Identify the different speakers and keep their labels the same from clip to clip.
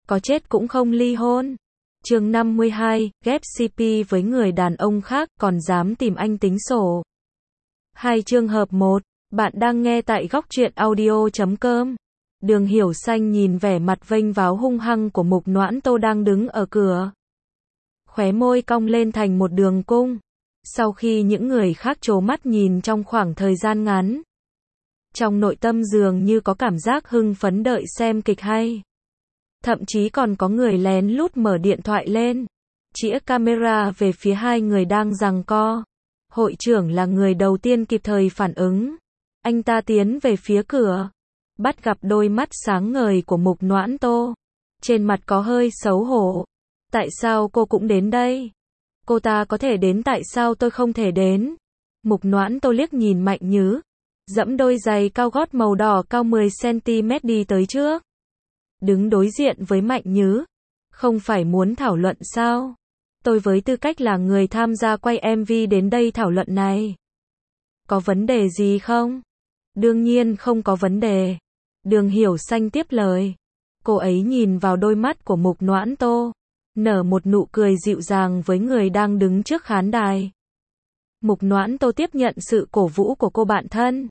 Speaker 1: có chết cũng không ly hôn. Chương 52, ghép CP với người đàn ông khác, còn dám tìm anh tính sổ. Hai trường hợp 1, bạn đang nghe tại góc truyện audio.com. Đường Hiểu Xanh nhìn vẻ mặt vênh váo hung hăng của Mục Noãn Tô đang đứng ở cửa. Khóe môi cong lên thành một đường cung. Sau khi những người khác trố mắt nhìn trong khoảng thời gian ngắn, trong nội tâm dường như có cảm giác hưng phấn đợi xem kịch hay. Thậm chí còn có người lén lút mở điện thoại lên, chĩa camera về phía hai người đang giằng co. Hội trưởng là người đầu tiên kịp thời phản ứng. Anh ta tiến về phía cửa, bắt gặp đôi mắt sáng ngời của Mục Noãn Tô. Trên mặt có hơi xấu hổ. Tại sao cô cũng đến đây? Cô ta có thể đến, tại sao tôi không thể đến? Mục Noãn Tô liếc nhìn Mạnh Nhứ, dẫm đôi giày cao gót màu đỏ cao 10cm đi tới trước. Đứng đối diện với Mạnh Nhứ. Không phải muốn thảo luận sao? Tôi với tư cách là người tham gia quay MV đến đây thảo luận này. Có vấn đề gì không? Đương nhiên không có vấn đề. Đường Hiểu Xanh tiếp lời. Cô ấy nhìn vào đôi mắt của Mục Noãn Tô, nở một nụ cười dịu dàng với người đang đứng trước khán đài. Mục Noãn Tô tiếp nhận sự cổ vũ của cô bạn thân.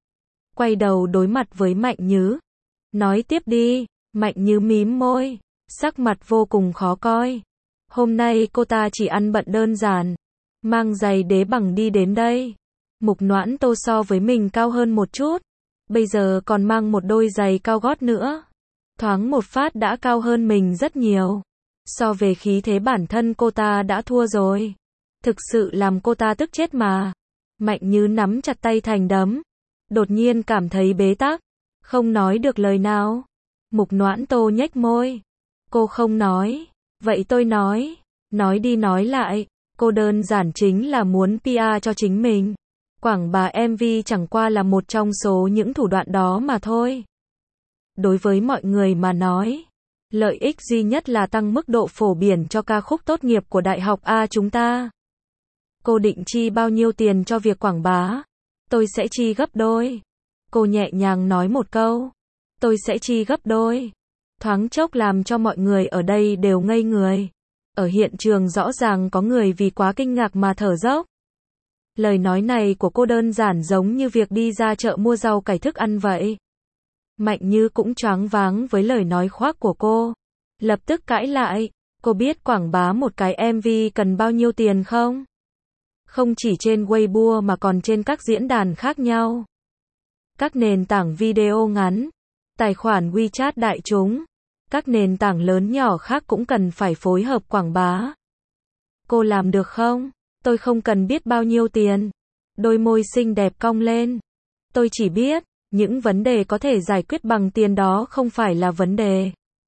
Speaker 1: Quay đầu đối mặt với Mạnh Nhứ. Nói tiếp đi. Mạnh Nhứ mím môi, sắc mặt vô cùng khó coi. Hôm nay cô ta chỉ ăn bận đơn giản, mang giày đế bằng đi đến đây. Mục Noãn Tô so với mình cao hơn một chút, bây giờ còn mang một đôi giày cao gót nữa. Thoáng một phát đã cao hơn mình rất nhiều. So về khí thế bản thân cô ta đã thua rồi. Thực sự làm cô ta tức chết mà. Mạnh Nhứ nắm chặt tay thành đấm. Đột nhiên cảm thấy bế tắc, không nói được lời nào. Mục Noãn Tô nhếch môi. Cô không nói. Vậy tôi nói. Nói đi nói lại. Cô đơn giản chính là muốn PR cho chính mình. Quảng bá MV chẳng qua là một trong số những thủ đoạn đó mà thôi. Đối với mọi người mà nói, lợi ích duy nhất là tăng mức độ phổ biến cho ca khúc tốt nghiệp của Đại học A chúng ta. Cô định chi bao nhiêu tiền cho việc quảng bá? Tôi sẽ chi gấp đôi. Cô nhẹ nhàng nói một câu. Tôi sẽ chi gấp đôi. Thoáng chốc làm cho mọi người ở đây đều ngây người. Ở hiện trường rõ ràng có người vì quá kinh ngạc mà thở dốc. Lời nói này của cô đơn giản giống như việc đi ra chợ mua rau cải thức ăn vậy. Mạnh Như cũng choáng váng với lời nói khoác của cô. Lập tức cãi lại. Cô biết quảng bá một cái MV cần bao nhiêu tiền không? Không chỉ trên Weibo mà còn trên các diễn đàn khác nhau. Các nền tảng video ngắn, tài khoản WeChat đại chúng, các nền tảng lớn nhỏ khác cũng cần phải phối hợp quảng bá. Cô làm được không? Tôi không cần biết bao nhiêu tiền. Đôi môi xinh đẹp cong lên. Tôi chỉ biết, những vấn đề có thể giải quyết bằng tiền đó không phải là vấn đề.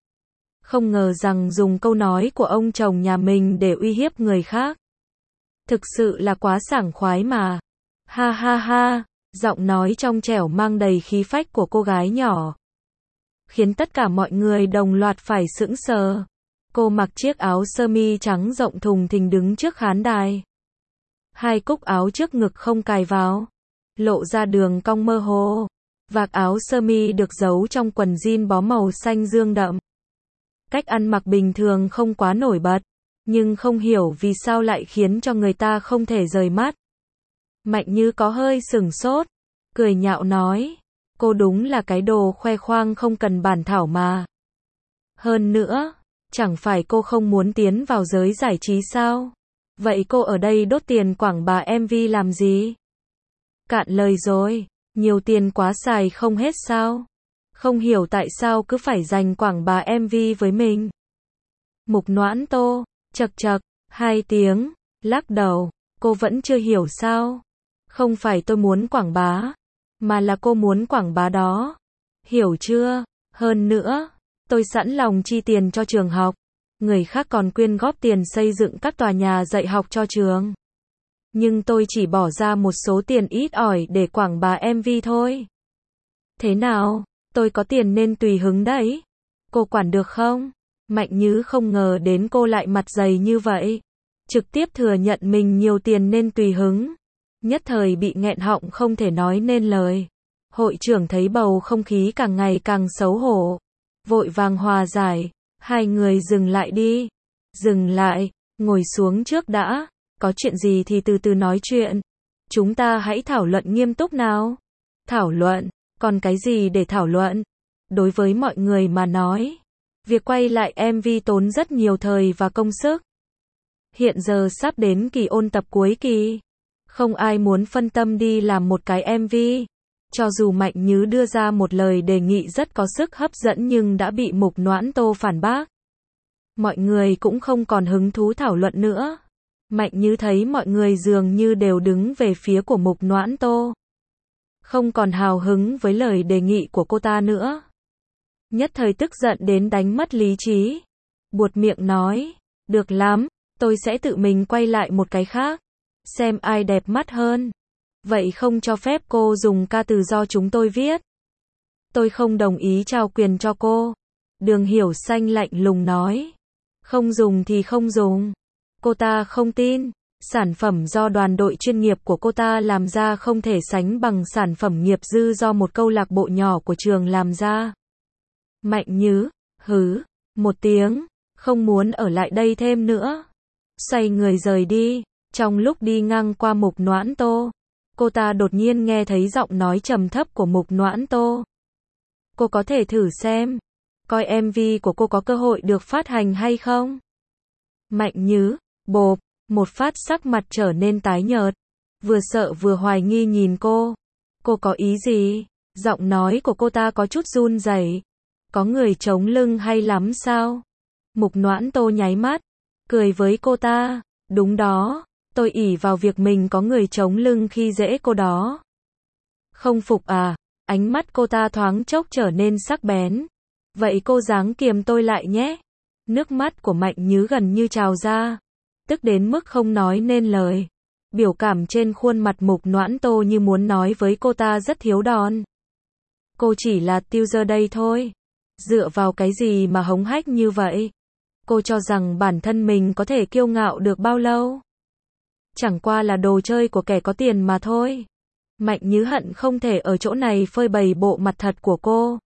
Speaker 1: Không ngờ rằng dùng câu nói của ông chồng nhà mình để uy hiếp người khác. Thực sự là quá sảng khoái mà. Ha ha ha, giọng nói trong trẻo mang đầy khí phách của cô gái nhỏ khiến tất cả mọi người đồng loạt phải sững sờ. Cô mặc chiếc áo sơ mi trắng rộng thùng thình đứng trước khán đài. Hai cúc áo trước ngực không cài vào, lộ ra đường cong mơ hồ. Vạt áo sơ mi được giấu trong quần jean bó màu xanh dương đậm. Cách ăn mặc bình thường không quá nổi bật, nhưng không hiểu vì sao lại khiến cho người ta không thể rời mắt. Mạnh Như có hơi sửng sốt, cười nhạo nói, cô đúng là cái đồ khoe khoang không cần bản thảo mà. Hơn nữa, chẳng phải cô không muốn tiến vào giới giải trí sao? Vậy cô ở đây đốt tiền quảng bá MV làm gì? Cạn lời rồi, nhiều tiền quá xài không hết sao? Không hiểu tại sao cứ phải dành quảng bá MV với mình. Mục Noãn Tô, chậc chậc, 2 tiếng, lắc đầu, cô vẫn chưa hiểu sao? Không phải tôi muốn quảng bá, mà là cô muốn quảng bá đó. Hiểu chưa? Hơn nữa, tôi sẵn lòng chi tiền cho trường học. Người khác còn quyên góp tiền xây dựng các tòa nhà dạy học cho trường. Nhưng tôi chỉ bỏ ra một số tiền ít ỏi để quảng bá MV thôi. Thế nào? Tôi có tiền nên tùy hứng đấy. Cô quản được không? Mạnh Nhứ không ngờ đến cô lại mặt dày như vậy. Trực tiếp thừa nhận mình nhiều tiền nên tùy hứng. Nhất thời bị nghẹn họng không thể nói nên lời. Hội trưởng thấy bầu không khí càng ngày càng xấu hổ, vội vàng hòa giải. Hai người dừng lại đi. Dừng lại, ngồi xuống trước đã. Có chuyện gì thì từ từ nói chuyện. Chúng ta hãy thảo luận nghiêm túc nào. Thảo luận, còn cái gì để thảo luận? Đối với mọi người mà nói, việc quay lại MV tốn rất nhiều thời và công sức. Hiện giờ sắp đến kỳ ôn tập cuối kỳ. Không ai muốn phân tâm đi làm một cái MV. Cho dù Mạnh Nhứ đưa ra một lời đề nghị rất có sức hấp dẫn nhưng đã bị Mục Noãn Tô phản bác. Mọi người cũng không còn hứng thú thảo luận nữa. Mạnh Nhứ thấy mọi người dường như đều đứng về phía của Mục Noãn Tô. Không còn hào hứng với lời đề nghị của cô ta nữa. Nhất thời tức giận đến đánh mất lý trí. Buột miệng nói, được lắm, tôi sẽ tự mình quay lại một cái khác. Xem ai đẹp mắt hơn. Vậy không cho phép cô dùng ca từ do chúng tôi viết. Tôi không đồng ý trao quyền cho cô. Đường Hiểu Xanh lạnh lùng nói. Không dùng thì không dùng. Cô ta không tin. Sản phẩm do đoàn đội chuyên nghiệp của cô ta làm ra không thể sánh bằng sản phẩm nghiệp dư do một câu lạc bộ nhỏ của trường làm ra. Mạnh Nhứ, hứ, một tiếng, không muốn ở lại đây thêm nữa. Xoay người rời đi. Trong lúc đi ngang qua Mục Noãn Tô, cô ta đột nhiên nghe thấy giọng nói trầm thấp của Mục Noãn Tô. Cô có thể thử xem, coi MV của cô có cơ hội được phát hành hay không? Mạnh Nhứ, bộp, một phát sắc mặt trở nên tái nhợt, vừa sợ vừa hoài nghi nhìn cô. Cô có ý gì? Giọng nói của cô ta có chút run rẩy. Có người chống lưng hay lắm sao? Mục Noãn Tô nháy mắt, cười với cô ta. Đúng đó, tôi ỷ vào việc mình có người chống lưng khi dễ cô đó. Không phục à? Ánh mắt cô ta thoáng chốc trở nên sắc bén. Vậy cô ráng kiềm tôi lại nhé. Nước mắt của Mạnh Nhứ gần như trào ra. Tức đến mức không nói nên lời. Biểu cảm trên khuôn mặt Mục Noãn Tô như muốn nói với cô ta rất thiếu đòn. Cô chỉ là teaser đây thôi. Dựa vào cái gì mà hống hách như vậy? Cô cho rằng bản thân mình có thể kiêu ngạo được bao lâu? Chẳng qua là đồ chơi của kẻ có tiền mà thôi. Mạnh Nhứ hận không thể ở chỗ này phơi bày bộ mặt thật của cô.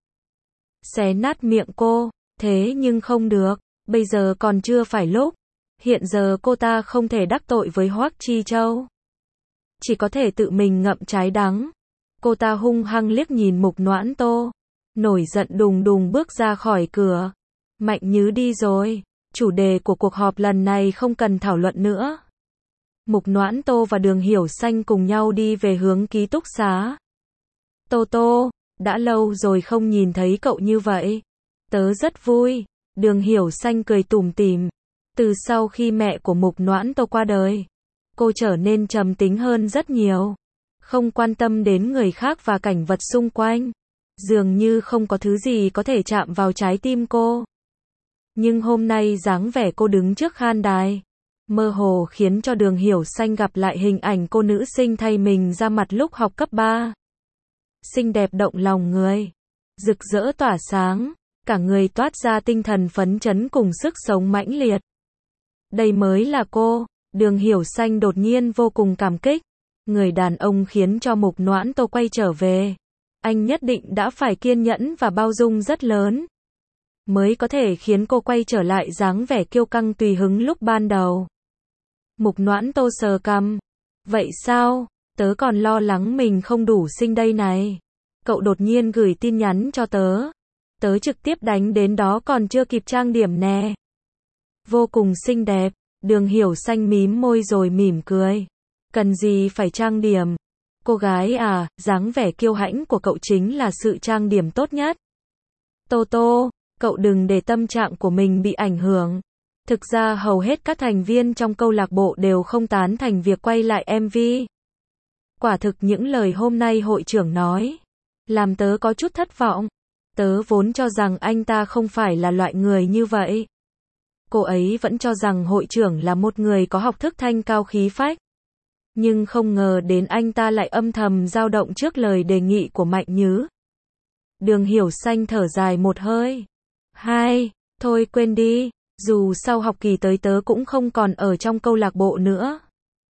Speaker 1: Xé nát miệng cô, thế nhưng không được, bây giờ còn chưa phải lúc. Hiện giờ cô ta không thể đắc tội với Hoắc Chi Châu. Chỉ có thể tự mình ngậm trái đắng. Cô ta hung hăng liếc nhìn Mục Noãn Tô. Nổi giận đùng đùng bước ra khỏi cửa. Mạnh Nhứ đi rồi. Chủ đề của cuộc họp lần này không cần thảo luận nữa. Mục Noãn Tô và Đường Hiểu Xanh cùng nhau đi về hướng ký túc xá. Tô Tô, đã lâu rồi không nhìn thấy cậu như vậy. Tớ rất vui. Đường Hiểu Xanh cười tủm tỉm. Từ sau khi mẹ của Mục Noãn Tô qua đời, cô trở nên trầm tính hơn rất nhiều. Không quan tâm đến người khác và cảnh vật xung quanh. Dường như không có thứ gì có thể chạm vào trái tim cô. Nhưng hôm nay dáng vẻ cô đứng trước khan đài, mơ hồ khiến cho Đường Hiểu Xanh gặp lại hình ảnh cô nữ sinh thay mình ra mặt lúc học cấp 3. Xinh đẹp động lòng người, rực rỡ tỏa sáng, cả người toát ra tinh thần phấn chấn cùng sức sống mãnh liệt. Đây mới là cô. Đường Hiểu Xanh đột nhiên vô cùng cảm kích. Người đàn ông khiến cho Mục Noãn Tô quay trở về. Anh nhất định đã phải kiên nhẫn và bao dung rất lớn, mới có thể khiến cô quay trở lại dáng vẻ kiêu căng tùy hứng lúc ban đầu. Mục Noãn Tô sờ cằm. Vậy sao? Tớ còn lo lắng mình không đủ xinh đây này. Cậu đột nhiên gửi tin nhắn cho tớ. Tớ trực tiếp đánh đến đó còn chưa kịp trang điểm nè. Vô cùng xinh đẹp. Đường Hiểu Xanh mím môi rồi mỉm cười. Cần gì phải trang điểm? Cô gái à, dáng vẻ kiêu hãnh của cậu chính là sự trang điểm tốt nhất. Tô Tô, cậu đừng để tâm trạng của mình bị ảnh hưởng. Thực ra hầu hết các thành viên trong câu lạc bộ đều không tán thành việc quay lại MV. Quả thực những lời hôm nay hội trưởng nói, làm tớ có chút thất vọng. Tớ vốn cho rằng anh ta không phải là loại người như vậy. Cô ấy vẫn cho rằng hội trưởng là một người có học thức thanh cao khí phách. Nhưng không ngờ đến anh ta lại âm thầm dao động trước lời đề nghị của Mạnh Nhứ. Đường Hiểu Xanh thở dài một hơi. Thôi quên đi, dù sau học kỳ tới tớ cũng không còn ở trong câu lạc bộ nữa.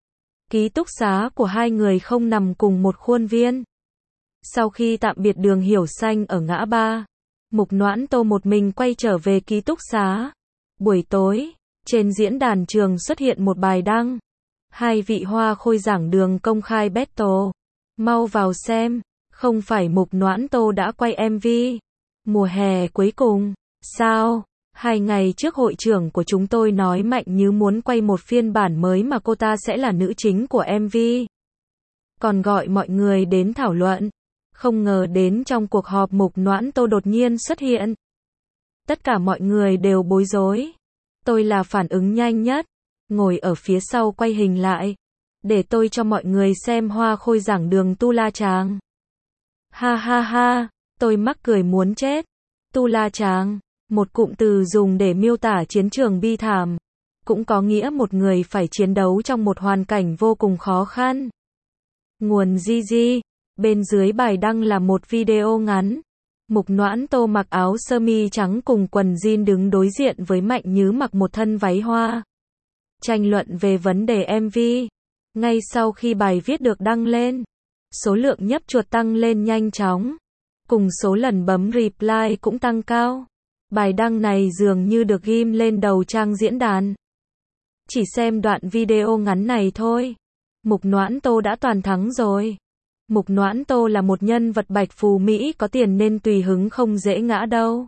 Speaker 1: Ký túc xá của hai người không nằm cùng một khuôn viên. Sau khi tạm biệt Đường Hiểu Xanh ở ngã ba, Mục Noãn Tô một mình quay trở về ký túc xá. Buổi tối, trên diễn đàn trường xuất hiện một bài đăng. Hai vị hoa khôi giảng đường công khai battle. Mau vào xem, không phải Mục Noãn Tô đã quay MV mùa hè cuối cùng, sao? 2 ngày trước hội trưởng của chúng tôi nói Mạnh Như muốn quay một phiên bản mới mà cô ta sẽ là nữ chính của MV. Còn gọi mọi người đến thảo luận. Không ngờ đến trong cuộc họp Mục Noãn Tô đột nhiên xuất hiện. Tất cả mọi người đều bối rối. Tôi là phản ứng nhanh nhất, ngồi ở phía sau quay hình lại, để tôi cho mọi người xem hoa khôi giảng đường Tu La Chàng. Ha ha ha, tôi mắc cười muốn chết. Tu La Chàng, một cụm từ dùng để miêu tả chiến trường bi thảm, cũng có nghĩa một người phải chiến đấu trong một hoàn cảnh vô cùng khó khăn. Nguồn GG, bên dưới bài đăng là một video ngắn. Mục Noãn Tô mặc áo sơ mi trắng cùng quần jean đứng đối diện với Mạnh Như mặc một thân váy hoa. Tranh luận về vấn đề MV. Ngay sau khi bài viết được đăng lên, số lượng nhấp chuột tăng lên nhanh chóng, cùng số lần bấm reply cũng tăng cao. Bài đăng này dường như được ghim lên đầu trang diễn đàn. Chỉ xem đoạn video ngắn này thôi, Mục Noãn Tô đã toàn thắng rồi. Mục Noãn Tô là một nhân vật bạch phù Mỹ có tiền nên tùy hứng không dễ ngã đâu.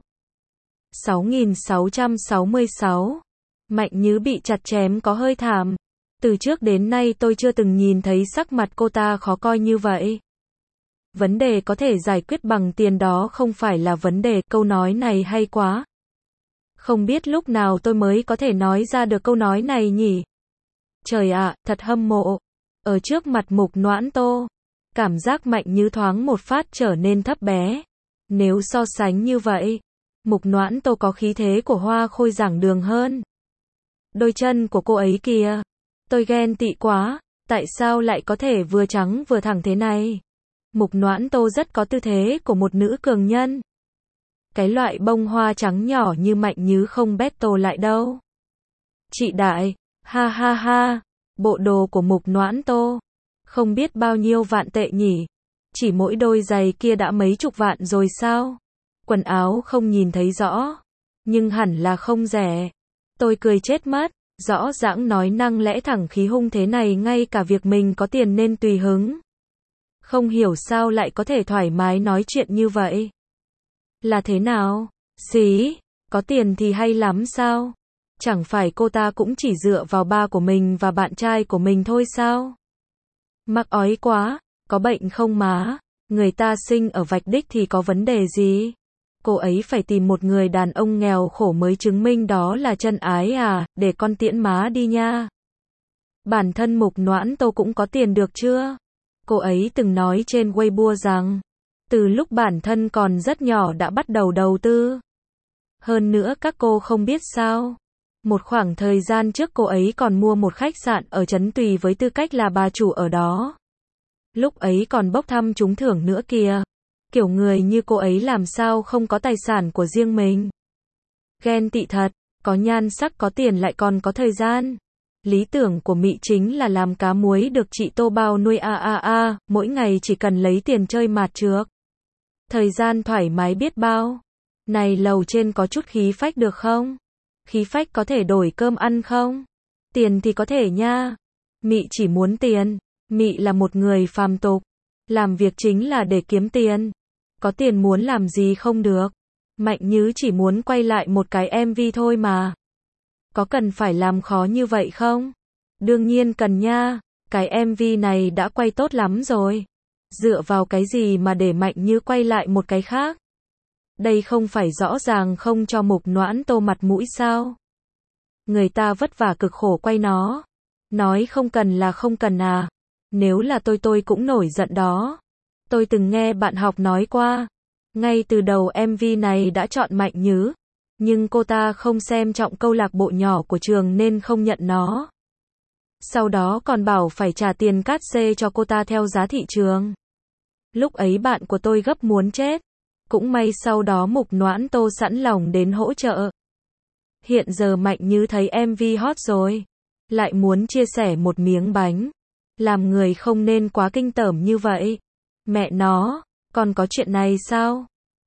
Speaker 1: 6666. Mạnh Như bị chặt chém có hơi thảm. Từ trước đến nay tôi chưa từng nhìn thấy sắc mặt cô ta khó coi như vậy. Vấn đề có thể giải quyết bằng tiền đó không phải là vấn đề. Câu nói này hay quá. Không biết lúc nào tôi mới có thể nói ra được câu nói này nhỉ? Trời ạ, thật hâm mộ. Ở trước mặt Mục Noãn Tô, cảm giác Mạnh Như thoáng một phát trở nên thấp bé. Nếu so sánh như vậy, Mục Noãn Tô có khí thế của hoa khôi giảng đường hơn. Đôi chân của cô ấy kìa. Tôi ghen tị quá, tại sao lại có thể vừa trắng vừa thẳng thế này? Mục Noãn Tô rất có tư thế của một nữ cường nhân. Cái loại bông hoa trắng nhỏ như Mạnh Như không battle lại đâu. Chị Đại, ha ha ha, bộ đồ của Mục Noãn Tô, không biết bao nhiêu vạn tệ nhỉ? Chỉ mỗi đôi giày kia đã mấy chục vạn rồi sao? Quần áo không nhìn thấy rõ, nhưng hẳn là không rẻ. Tôi cười chết mất, rõ ràng nói năng lẽ thẳng khí hung thế này ngay cả việc mình có tiền nên tùy hứng. Không hiểu sao lại có thể thoải mái nói chuyện như vậy. Là thế nào? Xí, có tiền thì hay lắm sao? Chẳng phải cô ta cũng chỉ dựa vào ba của mình và bạn trai của mình thôi sao? Mắc ói quá, có bệnh không má? Người ta sinh ở vạch đích thì có vấn đề gì? Cô ấy phải tìm một người đàn ông nghèo khổ mới chứng minh đó là chân ái à, để con tiễn má đi nha. Bản thân Mục Noãn Tô cũng có tiền được chưa? Cô ấy từng nói trên Weibo rằng, từ lúc bản thân còn rất nhỏ đã bắt đầu đầu tư. Hơn nữa các cô không biết sao. Một khoảng thời gian trước cô ấy còn mua một khách sạn ở Trấn Tùy với tư cách là bà chủ ở đó. Lúc ấy còn bốc thăm trúng thưởng nữa kìa. Kiểu người như cô ấy làm sao không có tài sản của riêng mình. Ghen tị thật, có nhan sắc có tiền lại còn có thời gian. Lý tưởng của Mị chính là làm cá muối được chị Tô bao nuôi mỗi ngày chỉ cần lấy tiền chơi mạt trược. Thời gian thoải mái biết bao. Này lầu trên có chút khí phách được không? Khí phách có thể đổi cơm ăn không? Tiền thì có thể nha. Mị chỉ muốn tiền. Mị là một người phàm tục. Làm việc chính là để kiếm tiền. Có tiền muốn làm gì không được. Mạnh Như chỉ muốn quay lại một cái MV thôi mà. Có cần phải làm khó như vậy không? Đương nhiên cần nha. Cái MV này đã quay tốt lắm rồi. Dựa vào cái gì mà để Mạnh Như quay lại một cái khác? Đây không phải rõ ràng không cho Mục Noãn Tô mặt mũi sao? Người ta vất vả cực khổ quay nó. Nói không cần là không cần à? Nếu là tôi cũng nổi giận đó. Tôi từng nghe bạn học nói qua. Ngay từ đầu MV này đã chọn Mạnh Như. Nhưng cô ta không xem trọng câu lạc bộ nhỏ của trường nên không nhận nó. Sau đó còn bảo phải trả tiền cát xê cho cô ta theo giá thị trường. Lúc ấy bạn của tôi gấp muốn chết. Cũng may sau đó Mục Noãn Tô sẵn lòng đến hỗ trợ. Hiện giờ Mạnh Như thấy MV hot rồi. Lại muốn chia sẻ một miếng bánh. Làm người không nên quá kinh tởm như vậy. Mẹ nó, còn có chuyện này sao?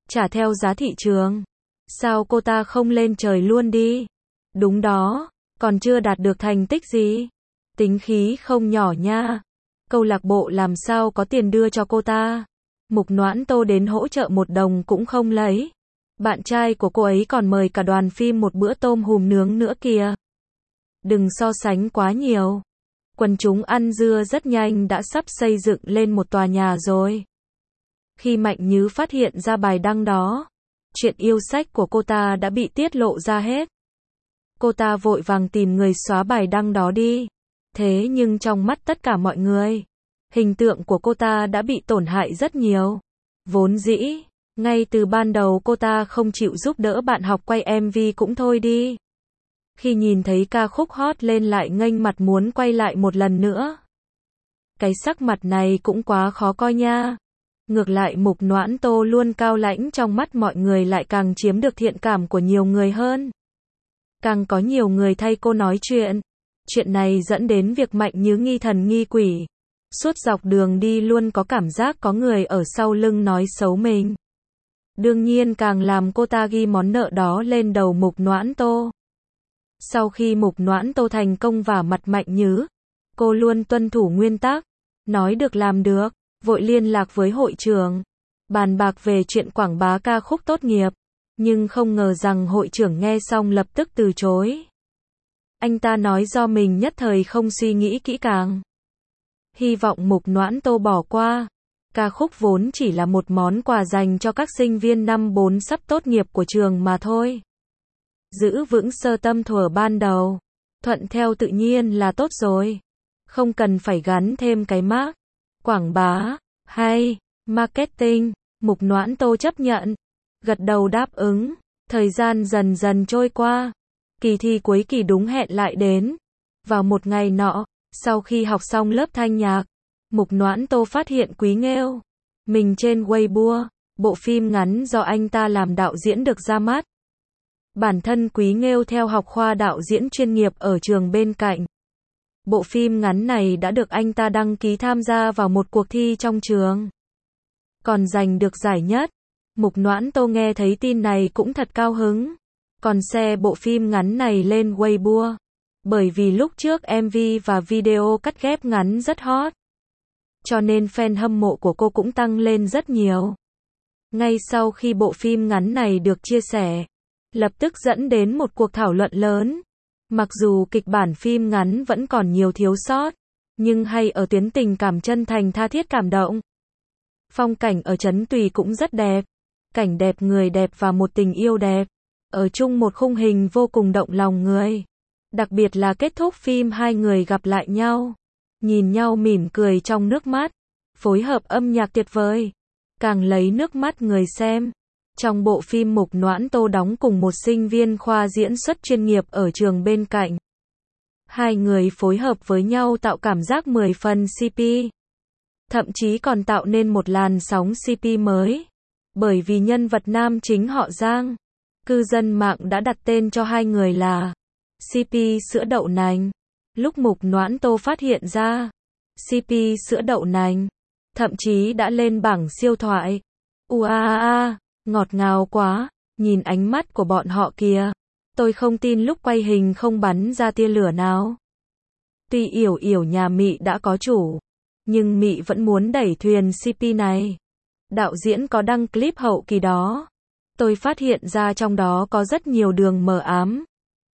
Speaker 1: Trả theo giá thị trường. Sao cô ta không lên trời luôn đi? Đúng đó, còn chưa đạt được thành tích gì. Tính khí không nhỏ nha. Câu lạc bộ làm sao có tiền đưa cho cô ta. Mục Noãn Tô đến hỗ trợ 1 đồng cũng không lấy. Bạn trai của cô ấy còn mời cả đoàn phim một bữa tôm hùm nướng nữa kìa. Đừng so sánh quá nhiều. Quần chúng ăn dưa rất nhanh đã sắp xây dựng lên một tòa nhà rồi. Khi Mạnh Nhứ phát hiện ra bài đăng đó, chuyện yêu sách của cô ta đã bị tiết lộ ra hết. Cô ta vội vàng tìm người xóa bài đăng đó đi. Thế nhưng trong mắt tất cả mọi người, hình tượng của cô ta đã bị tổn hại rất nhiều. Vốn dĩ, ngay từ ban đầu cô ta không chịu giúp đỡ bạn học quay MV cũng thôi đi. Khi nhìn thấy ca khúc hot lên lại nghênh mặt muốn quay lại một lần nữa. Cái sắc mặt này cũng quá khó coi nha. Ngược lại Mục Noãn Tô luôn cao lãnh trong mắt mọi người lại càng chiếm được thiện cảm của nhiều người hơn. Càng có nhiều người thay cô nói chuyện. Chuyện này dẫn đến việc Mạnh Nhứ nghi thần nghi quỷ. Suốt dọc đường đi luôn có cảm giác có người ở sau lưng nói xấu mình. Đương nhiên càng làm cô ta ghi món nợ đó lên đầu Mục Noãn Tô. Sau khi Mục Noãn Tô thành công vả mặt Mạnh Nhứ, cô luôn tuân thủ nguyên tắc, nói được làm được, vội liên lạc với hội trưởng, bàn bạc về chuyện quảng bá ca khúc tốt nghiệp, nhưng không ngờ rằng hội trưởng nghe xong lập tức từ chối. Anh ta nói do mình nhất thời không suy nghĩ kỹ càng. Hy vọng Mục Noãn Tô bỏ qua. Ca khúc vốn chỉ là một món quà dành cho các sinh viên năm 4 sắp tốt nghiệp của trường mà thôi. Giữ vững sơ tâm thuở ban đầu, thuận theo tự nhiên là tốt rồi. Không cần phải gắn thêm cái mác, quảng bá, hay, marketing. Mục Noãn Tô chấp nhận, gật đầu đáp ứng. Thời gian dần dần trôi qua. Kỳ thi cuối kỳ đúng hẹn lại đến. Vào một ngày nọ, sau khi học xong lớp thanh nhạc, Mục Noãn Tô phát hiện Quý Nghêu mình trên Weibo, bộ phim ngắn do anh ta làm đạo diễn được ra mắt. Bản thân Quý Nghêu theo học khoa đạo diễn chuyên nghiệp ở trường bên cạnh. Bộ phim ngắn này đã được anh ta đăng ký tham gia vào một cuộc thi trong trường. Còn giành được giải nhất. Mục Noãn Tô nghe thấy tin này cũng thật cao hứng. Còn share bộ phim ngắn này lên Weibo. Bởi vì lúc trước MV và video cắt ghép ngắn rất hot. Cho nên fan hâm mộ của cô cũng tăng lên rất nhiều. Ngay sau khi bộ phim ngắn này được chia sẻ, lập tức dẫn đến một cuộc thảo luận lớn. Mặc dù kịch bản phim ngắn vẫn còn nhiều thiếu sót, nhưng hay ở tuyến tình cảm chân thành tha thiết cảm động. Phong cảnh ở Trấn Tùy cũng rất đẹp. Cảnh đẹp người đẹp và một tình yêu đẹp. Ở chung một khung hình vô cùng động lòng người. Đặc biệt là kết thúc phim hai người gặp lại nhau. Nhìn nhau mỉm cười trong nước mắt. Phối hợp âm nhạc tuyệt vời. Càng lấy nước mắt người xem. Trong bộ phim Mục Noãn Tô đóng cùng một sinh viên khoa diễn xuất chuyên nghiệp ở trường bên cạnh. Hai người phối hợp với nhau tạo cảm giác 10 phần CP. Thậm chí còn tạo nên một làn sóng CP mới. Bởi vì nhân vật nam chính họ Giang, cư dân mạng đã đặt tên cho hai người là CP sữa đậu nành. Lúc Mục Noãn Tô phát hiện ra CP sữa đậu nành, thậm chí đã lên bảng siêu thoại. Ngọt ngào quá, nhìn ánh mắt của bọn họ kìa. Tôi không tin lúc quay hình không bắn ra tia lửa nào. Tuy Yểu Yểu nhà Mị đã có chủ, nhưng Mị vẫn muốn đẩy thuyền CP này. Đạo diễn có đăng clip hậu kỳ đó. Tôi phát hiện ra trong đó có rất nhiều đường mờ ám.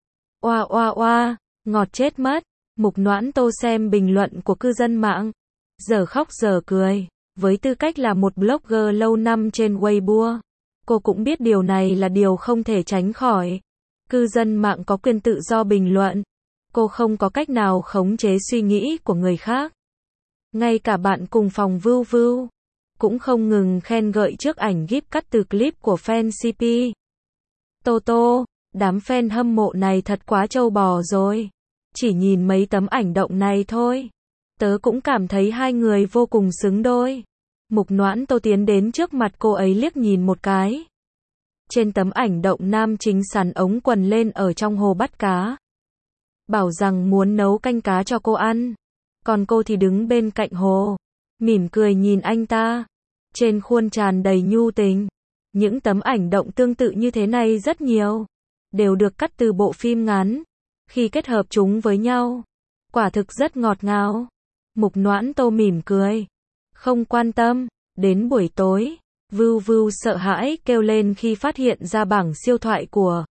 Speaker 1: Ngọt chết mất. Mục Noãn Tô xem bình luận của cư dân mạng. Giờ khóc giờ cười. Với tư cách là một blogger lâu năm trên Weibo, cô cũng biết điều này là điều không thể tránh khỏi. Cư dân mạng có quyền tự do bình luận. Cô không có cách nào khống chế suy nghĩ của người khác. Ngay cả bạn cùng phòng Vưu Vưu cũng không ngừng khen ngợi trước ảnh gif cắt từ clip của fan CP. Tô, đám fan hâm mộ này thật quá trâu bò rồi. Chỉ nhìn mấy tấm ảnh động này thôi, tớ cũng cảm thấy hai người vô cùng xứng đôi. Mục Noãn Tô tiến đến trước mặt cô ấy liếc nhìn một cái. Trên tấm ảnh động nam chính sắn ống quần lên ở trong hồ bắt cá. Bảo rằng muốn nấu canh cá cho cô ăn. Còn cô thì đứng bên cạnh hồ, mỉm cười nhìn anh ta. Trên khuôn tràn đầy nhu tình. Những tấm ảnh động tương tự như thế này rất nhiều, đều được cắt từ bộ phim ngắn. Khi kết hợp chúng với nhau, quả thực rất ngọt ngào. Mục Noãn Tô mỉm cười, không quan tâm. Đến buổi tối, Vưu Vưu sợ hãi kêu lên khi phát hiện ra bảng siêu thoại của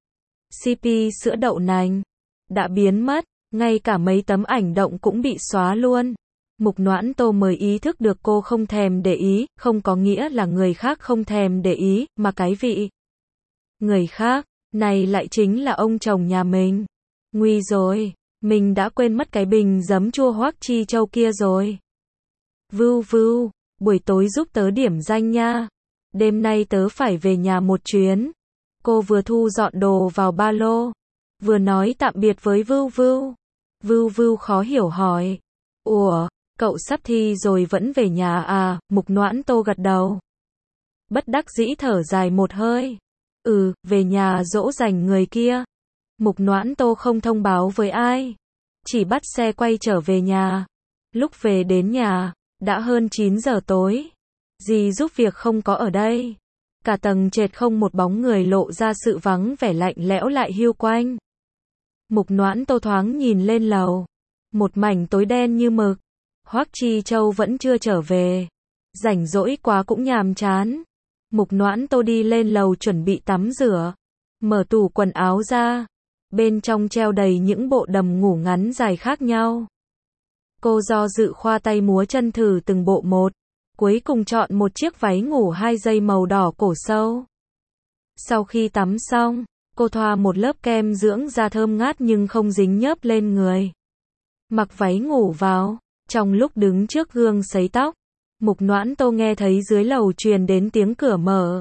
Speaker 1: CP sữa đậu nành đã biến mất, ngay cả mấy tấm ảnh động cũng bị xóa luôn. Mục Noãn Tô mới ý thức được cô không thèm để ý, không có nghĩa là người khác không thèm để ý, mà cái vị người khác này lại chính là ông chồng nhà mình. Nguy rồi, mình đã quên mất cái bình giấm chua Hoắc Chi Châu kia rồi. Vưu Vưu, buổi tối giúp tớ điểm danh nha. Đêm nay tớ phải về nhà một chuyến. Cô vừa thu dọn đồ vào ba lô, vừa nói tạm biệt với Vưu Vưu. Vưu Vưu khó hiểu hỏi, ủa, cậu sắp thi rồi vẫn về nhà à? Mục Noãn Tô gật đầu, bất đắc dĩ thở dài một hơi. Về nhà dỗ dành người kia. Mục Noãn Tô không thông báo với ai, chỉ bắt xe quay trở về nhà. Lúc về đến nhà, đã hơn 9 giờ tối. Dì giúp việc không có ở đây. Cả tầng trệt không một bóng người, lộ ra sự vắng vẻ lạnh lẽo lại hiu quạnh. Mục Noãn Tô thoáng nhìn lên lầu. Một mảnh tối đen như mực. Hoắc Chi Châu vẫn chưa trở về. Rảnh rỗi quá cũng nhàm chán. Mục Noãn Tô đi lên lầu chuẩn bị tắm rửa. Mở tủ quần áo ra. Bên trong treo đầy những bộ đầm ngủ ngắn dài khác nhau. Cô do dự khoa tay múa chân thử từng bộ một. Cuối cùng chọn một chiếc váy ngủ 2 dây màu đỏ cổ sâu. Sau khi tắm xong, cô thoa một lớp kem dưỡng da thơm ngát nhưng không dính nhớp lên người. Mặc váy ngủ vào, trong lúc đứng trước gương sấy tóc, Mục Noãn Tô nghe thấy dưới lầu truyền đến tiếng cửa mở.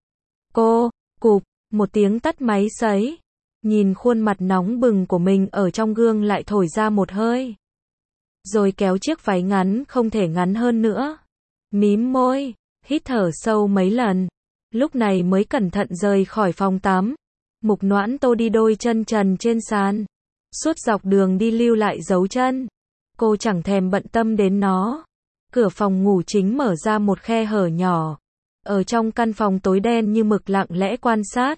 Speaker 1: Cô, cụp, một tiếng tắt máy sấy. Nhìn khuôn mặt nóng bừng của mình ở trong gương lại thổi ra một hơi. Rồi kéo chiếc váy ngắn không thể ngắn hơn nữa. Mím môi, hít thở sâu mấy lần. Lúc này mới cẩn thận rời khỏi phòng tắm. Mục Noãn Tô đi đôi chân trần trên sàn. Suốt dọc đường đi lưu lại dấu chân. Cô chẳng thèm bận tâm đến nó. Cửa phòng ngủ chính mở ra một khe hở nhỏ. Ở trong căn phòng tối đen như mực lặng lẽ quan sát.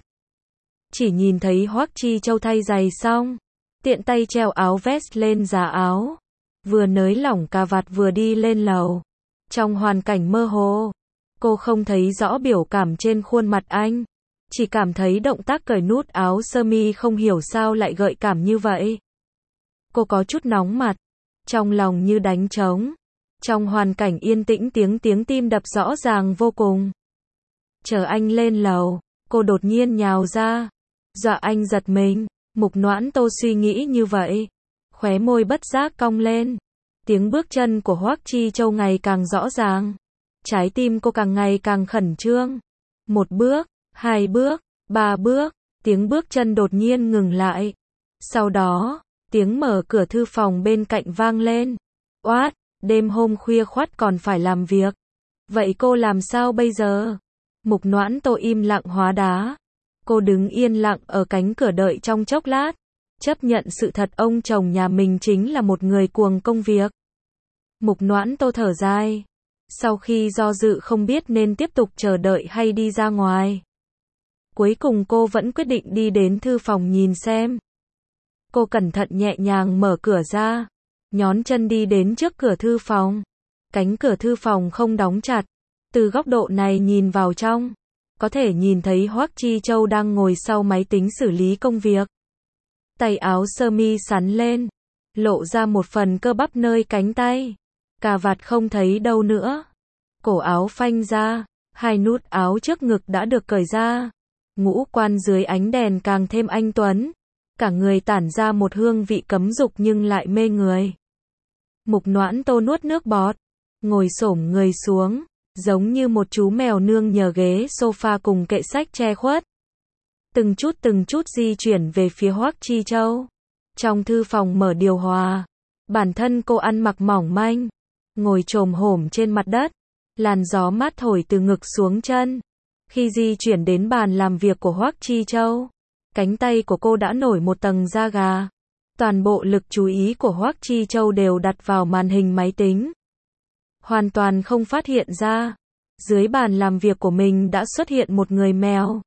Speaker 1: Chỉ nhìn thấy Hoắc Chi Châu thay giày xong, tiện tay treo áo vest lên giá áo. Vừa nới lỏng cà vạt vừa đi lên lầu. Trong hoàn cảnh mơ hồ, cô không thấy rõ biểu cảm trên khuôn mặt anh. Chỉ cảm thấy động tác cởi nút áo sơ mi không hiểu sao lại gợi cảm như vậy. Cô có chút nóng mặt, trong lòng như đánh trống. Trong hoàn cảnh yên tĩnh tiếng tim đập rõ ràng vô cùng. Chờ anh lên lầu, cô đột nhiên nhào ra, dọa anh giật mình. Mục Noãn Tô suy nghĩ như vậy, khóe môi bất giác cong lên. Tiếng bước chân của Hoắc Chi Châu ngày càng rõ ràng. Trái tim cô càng ngày càng khẩn trương. Một bước, 2 bước, 3 bước, tiếng bước chân đột nhiên ngừng lại. Sau đó, tiếng mở cửa thư phòng bên cạnh vang lên. Oát, đêm hôm khuya khoắt còn phải làm việc. Vậy cô làm sao bây giờ? Mục Noãn Tô im lặng hóa đá. Cô đứng yên lặng ở cánh cửa đợi trong chốc lát. Chấp nhận sự thật ông chồng nhà mình chính là một người cuồng công việc. Mục Noãn Tô thở dài. Sau khi do dự không biết nên tiếp tục chờ đợi hay đi ra ngoài. Cuối cùng cô vẫn quyết định đi đến thư phòng nhìn xem. Cô cẩn thận nhẹ nhàng mở cửa ra. Nhón chân đi đến trước cửa thư phòng. Cánh cửa thư phòng không đóng chặt. Từ góc độ này nhìn vào trong, có thể nhìn thấy Hoắc Chi Châu đang ngồi sau máy tính xử lý công việc. Tay áo sơ mi sắn lên, lộ ra một phần cơ bắp nơi cánh tay. Cà vạt không thấy đâu nữa. Cổ áo phanh ra, 2 nút áo trước ngực đã được cởi ra. Ngũ quan dưới ánh đèn càng thêm anh tuấn. Cả người tản ra một hương vị cấm dục nhưng lại mê người. Mục Noãn Tô nuốt nước bọt, ngồi xổm người xuống, giống như một chú mèo nương nhờ ghế sofa cùng kệ sách che khuất. Từng chút di chuyển về phía Hoắc Chi Châu. Trong thư phòng mở điều hòa. Bản thân cô ăn mặc mỏng manh, ngồi chồm hổm trên mặt đất. Làn gió mát thổi từ ngực xuống chân. Khi di chuyển đến bàn làm việc của Hoắc Chi Châu, cánh tay của cô đã nổi một tầng da gà. Toàn bộ lực chú ý của Hoắc Chi Châu đều đặt vào màn hình máy tính. Hoàn toàn không phát hiện ra. Dưới bàn làm việc của mình đã xuất hiện một người mèo.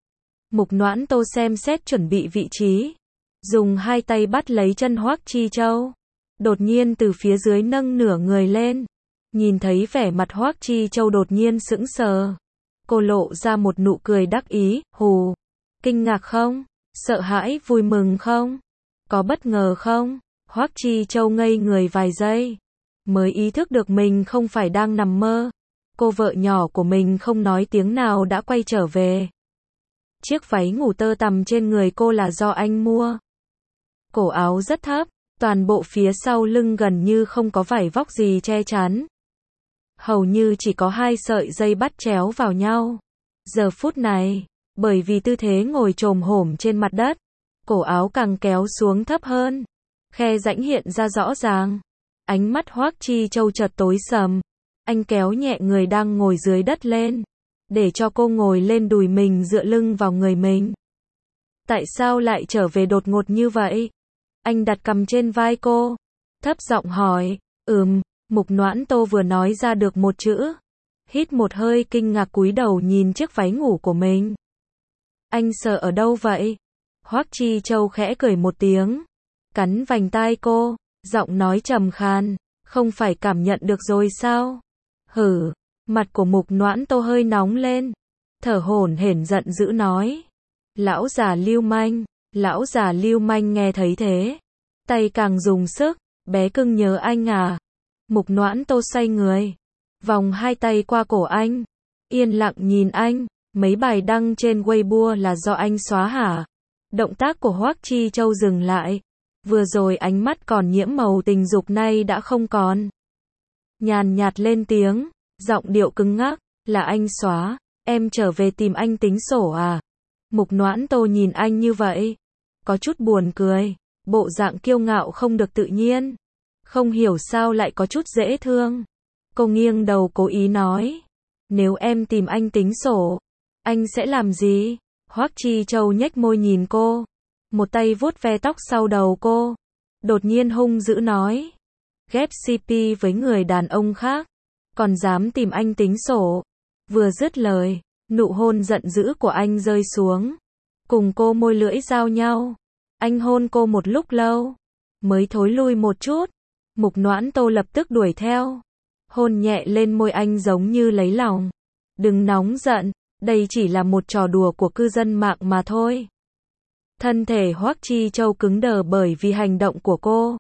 Speaker 1: Mục Noãn Tô xem xét chuẩn bị vị trí, dùng hai tay bắt lấy chân Hoắc Chi Châu. Đột nhiên từ phía dưới nâng nửa người lên. Nhìn thấy vẻ mặt Hoắc Chi Châu đột nhiên sững sờ. Cô lộ ra một nụ cười đắc ý, hù. Kinh ngạc không? Sợ hãi, vui mừng không? Có bất ngờ không? Hoắc Chi Châu ngây người vài giây. Mới ý thức được mình không phải đang nằm mơ. Cô vợ nhỏ của mình không nói tiếng nào đã quay trở về. Chiếc váy ngủ tơ tằm trên người cô là do anh mua. Cổ áo rất thấp, toàn bộ phía sau lưng gần như không có vải vóc gì che chắn. Hầu như chỉ có hai sợi dây bắt chéo vào nhau. Giờ phút này, bởi vì tư thế ngồi chồm hổm trên mặt đất, cổ áo càng kéo xuống thấp hơn. Khe rãnh hiện ra rõ ràng. Ánh mắt Hoắc Chi Châu chợt tối sầm. Anh kéo nhẹ người đang ngồi dưới đất lên, để cho cô ngồi lên đùi mình dựa lưng vào người mình. Tại sao lại trở về đột ngột như vậy? Anh đặt cằm trên vai cô, thấp giọng hỏi. Mục Noãn Tô vừa nói ra được một chữ. Hít một hơi kinh ngạc cúi đầu nhìn chiếc váy ngủ của mình. Anh sợ ở đâu vậy? Hoắc Chi Châu khẽ cười một tiếng, cắn vành tai cô, giọng nói trầm khan. Không phải cảm nhận được rồi sao? Hử, mặt của Mục Noãn Tô hơi nóng lên, thở hổn hển giận dữ nói. Lão già lưu manh, lão già lưu manh nghe thấy thế. Tay càng dùng sức, bé cưng nhớ anh à. Mục Noãn Tô xoay người, vòng hai tay qua cổ anh, yên lặng nhìn anh. Mấy bài đăng trên Weibo là do anh xóa hả? Động tác của Hoắc Chi Châu dừng lại. Vừa rồi ánh mắt còn nhiễm màu tình dục nay đã không còn. Nhàn nhạt lên tiếng, giọng điệu cứng ngắc, là anh xóa, em trở về tìm anh tính sổ à? Mục Noãn Tô nhìn anh như vậy, có chút buồn cười, bộ dạng kiêu ngạo không được tự nhiên. Không hiểu sao lại có chút dễ thương. Cô nghiêng đầu cố ý nói, nếu em tìm anh tính sổ, anh sẽ làm gì? Hoắc Chi Châu nhếch môi nhìn cô, một tay vuốt ve tóc sau đầu cô, đột nhiên hung dữ nói, ghép CP với người đàn ông khác, còn dám tìm anh tính sổ. Vừa dứt lời, nụ hôn giận dữ của anh rơi xuống, cùng cô môi lưỡi giao nhau. Anh hôn cô một lúc lâu, mới thối lui một chút. Mục Noãn Tô lập tức đuổi theo, hôn nhẹ lên môi anh giống như lấy lòng. Đừng nóng giận, đây chỉ là một trò đùa của cư dân mạng mà thôi. Thân thể Hoắc Chi Châu cứng đờ bởi vì hành động của cô.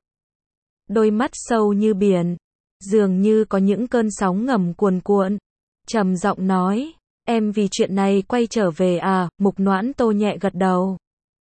Speaker 1: Đôi mắt sâu như biển, dường như có những cơn sóng ngầm cuồn cuộn. Trầm giọng nói, em vì chuyện này quay trở về à? Mục Noãn Tô nhẹ gật đầu,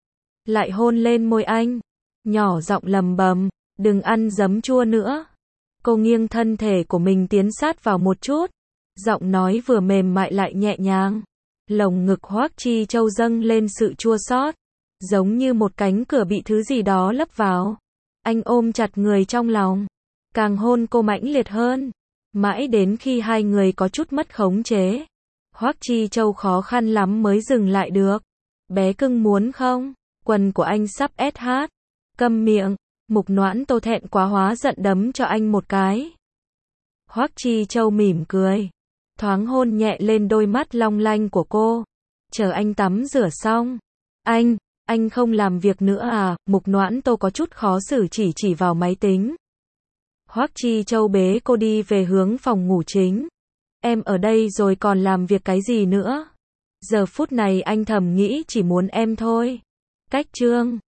Speaker 1: lại hôn lên môi anh, nhỏ giọng lầm bầm, đừng ăn giấm chua nữa. Cô nghiêng thân thể của mình tiến sát vào một chút, giọng nói vừa mềm mại lại nhẹ nhàng. Lồng ngực Hoắc Chi Châu dâng lên sự chua xót, giống như một cánh cửa bị thứ gì đó lấp vào. Anh ôm chặt người trong lòng, càng hôn cô mãnh liệt hơn, mãi đến khi hai người có chút mất khống chế. Hoắc Chi Châu khó khăn lắm mới dừng lại được. Bé cưng muốn không? Quần của anh sắp SH. Câm miệng. Mục Noãn Tô thẹn quá hóa giận đấm cho anh một cái. Hoắc Chi Châu mỉm cười, thoáng hôn nhẹ lên đôi mắt long lanh của cô. Chờ anh tắm rửa xong. Anh không làm việc nữa à? Mục Noãn Tô có chút khó xử chỉ vào máy tính. Hoắc Chi Châu bế cô đi về hướng phòng ngủ chính. Em ở đây rồi còn làm việc cái gì nữa? Giờ phút này anh thầm nghĩ chỉ muốn em thôi. Cách chương